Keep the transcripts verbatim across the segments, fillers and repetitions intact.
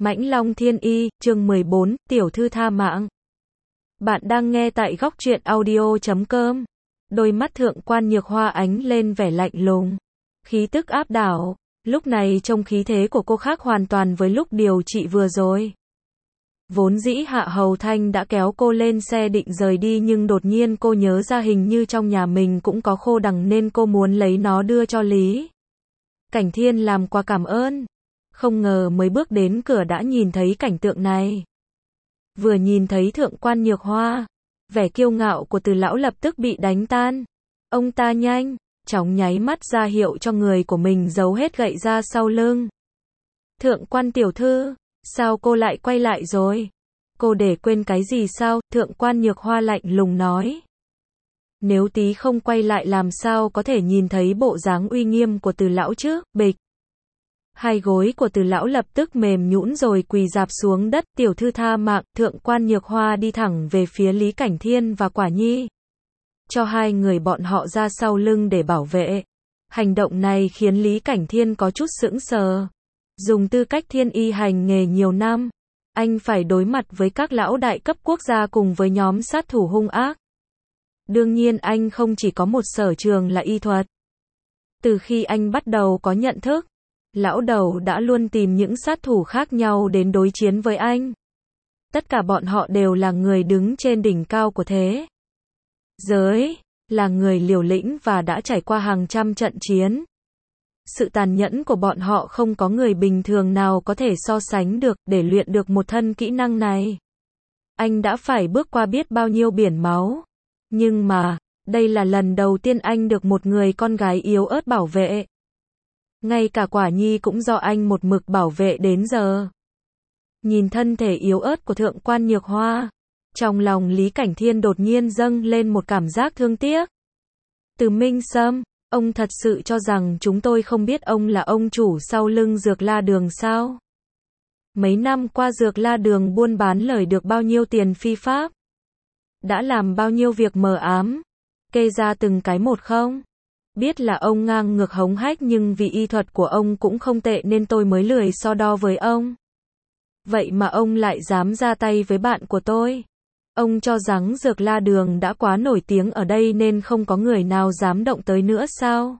Mãnh Long Thiên Y, chương mười bốn, Tiểu thư tha mạng. Bạn đang nghe tại góc truyện audio chấm com. Đôi mắt Thượng quan Nhược Hoa ánh lên vẻ lạnh lùng, khí tức áp đảo. Lúc này trông khí thế của cô khác hoàn toàn với lúc điều trị vừa rồi. Vốn dĩ Hạ Hầu Thanh đã kéo cô lên xe định rời đi, nhưng đột nhiên cô nhớ ra hình như trong nhà mình cũng có khô đằng nên cô muốn lấy nó đưa cho Lý Cảnh Thiên làm quà cảm ơn. Không ngờ mới bước đến cửa đã nhìn thấy cảnh tượng này. Vừa nhìn thấy Thượng quan Nhược Hoa, vẻ kiêu ngạo của Từ lão lập tức bị đánh tan. Ông ta nhanh chóng nháy mắt ra hiệu cho người của mình giấu hết gậy ra sau lưng. Thượng quan tiểu thư, sao cô lại quay lại rồi? Cô để quên cái gì sao? Thượng quan Nhược Hoa lạnh lùng nói. Nếu tí không quay lại làm sao có thể nhìn thấy bộ dáng uy nghiêm của Từ lão chứ? Bịch. Hai gối của Từ lão lập tức mềm nhũn rồi quỳ rạp xuống đất. Tiểu thư tha mạng. Thượng quan Nhược Hoa đi thẳng về phía Lý Cảnh Thiên và Quả Nhi, cho hai người bọn họ ra sau lưng để bảo vệ. Hành động này khiến Lý Cảnh Thiên có chút sững sờ. Dùng tư cách thiên y hành nghề nhiều năm, anh phải đối mặt với các lão đại cấp quốc gia cùng với nhóm sát thủ hung ác. Đương nhiên anh không chỉ có một sở trường là y thuật. Từ khi anh bắt đầu có nhận thức, lão đầu đã luôn tìm những sát thủ khác nhau đến đối chiến với anh. Tất cả bọn họ đều là người đứng trên đỉnh cao của thế giới, là người liều lĩnh và đã trải qua hàng trăm trận chiến. Sự tàn nhẫn của bọn họ không có người bình thường nào có thể so sánh được. Để luyện được một thân kỹ năng này, anh đã phải bước qua biết bao nhiêu biển máu. Nhưng mà, đây là lần đầu tiên anh được một người con gái yếu ớt bảo vệ. Ngay cả Quả Nhi cũng do anh một mực bảo vệ đến giờ. Nhìn thân thể yếu ớt của Thượng quan Nhược Hoa, trong lòng Lý Cảnh Thiên đột nhiên dâng lên một cảm giác thương tiếc. Từ Minh Sâm, ông thật sự cho rằng chúng tôi không biết ông là ông chủ sau lưng Dược La Đường sao? Mấy năm qua Dược La Đường buôn bán lời được bao nhiêu tiền phi pháp? Đã làm bao nhiêu việc mờ ám? Kê ra từng cái một không? Biết là ông ngang ngược hống hách, nhưng vì y thuật của ông cũng không tệ nên tôi mới lười so đo với ông. Vậy mà ông lại dám ra tay với bạn của tôi. Ông cho rằng Dược La Đường đã quá nổi tiếng ở đây nên không có người nào dám động tới nữa sao?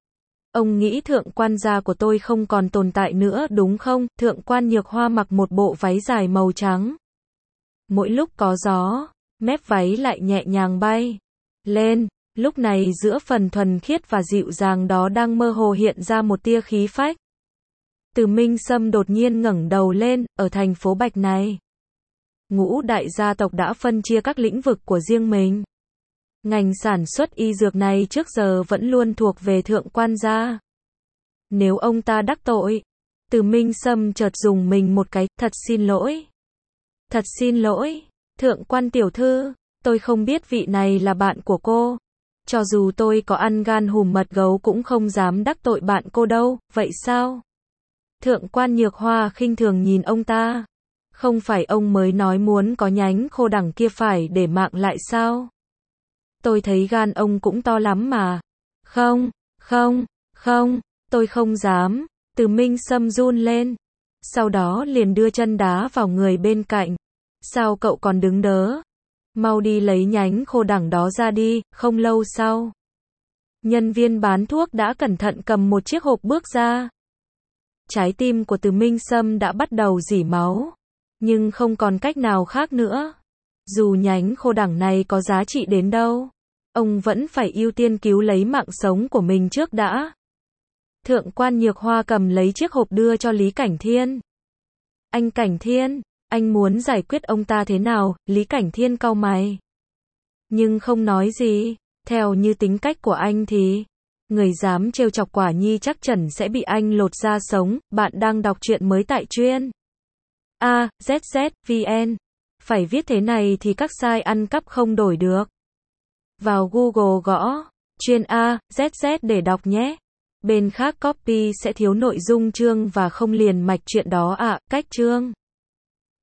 Ông nghĩ thượng quan gia của tôi không còn tồn tại nữa đúng không? Thượng quan Nhược Hoa mặc một bộ váy dài màu trắng. Mỗi lúc có gió, mép váy lại nhẹ nhàng bay lên. Lúc này giữa phần thuần khiết và dịu dàng đó đang mơ hồ hiện ra một tia khí phách. Từ Minh Sâm đột nhiên ngẩng đầu lên. Ở thành phố Bạch này, ngũ đại gia tộc đã phân chia các lĩnh vực của riêng mình. Ngành sản xuất y dược này trước giờ vẫn luôn thuộc về thượng quan gia. Nếu ông ta đắc tội, Từ Minh Sâm chợt dùng mình một cái. Thật xin lỗi. Thật xin lỗi. Thượng quan tiểu thư, tôi không biết vị này là bạn của cô. Cho dù tôi có ăn gan hùm mật gấu cũng không dám đắc tội bạn cô đâu. Vậy sao? Thượng quan Nhược Hoa khinh thường nhìn ông ta. Không phải ông mới nói muốn có nhánh khô đằng kia phải để mạng lại sao? Tôi thấy gan ông cũng to lắm mà. Không, không, không, tôi không dám. Từ Minh Sâm run lên. Sau đó liền đưa chân đá vào người bên cạnh. Sao cậu còn đứng đớ? Mau đi lấy nhánh khô đằng đó ra đi. Không lâu sau, nhân viên bán thuốc đã cẩn thận cầm một chiếc hộp bước ra. Trái tim của Từ Minh Sâm đã bắt đầu rỉ máu. Nhưng không còn cách nào khác nữa. Dù nhánh khô đằng này có giá trị đến đâu, ông vẫn phải ưu tiên cứu lấy mạng sống của mình trước đã. Thượng quan Nhược Hoa cầm lấy chiếc hộp đưa cho Lý Cảnh Thiên. Anh Cảnh Thiên, anh muốn giải quyết ông ta thế nào? Lý Cảnh Thiên cau mày, nhưng không nói gì. Theo như tính cách của anh thì, người dám trêu chọc Quả Nhi chắc chắn sẽ bị anh lột da sống. Bạn đang đọc truyện mới tại chuyên A Z Z V N. Phải viết thế này thì các site ăn cắp không đổi được. Vào Google gõ chuyên A Z Z để đọc nhé. Bên khác copy sẽ thiếu nội dung chương và không liền mạch chuyện đó ạ. À, cách chương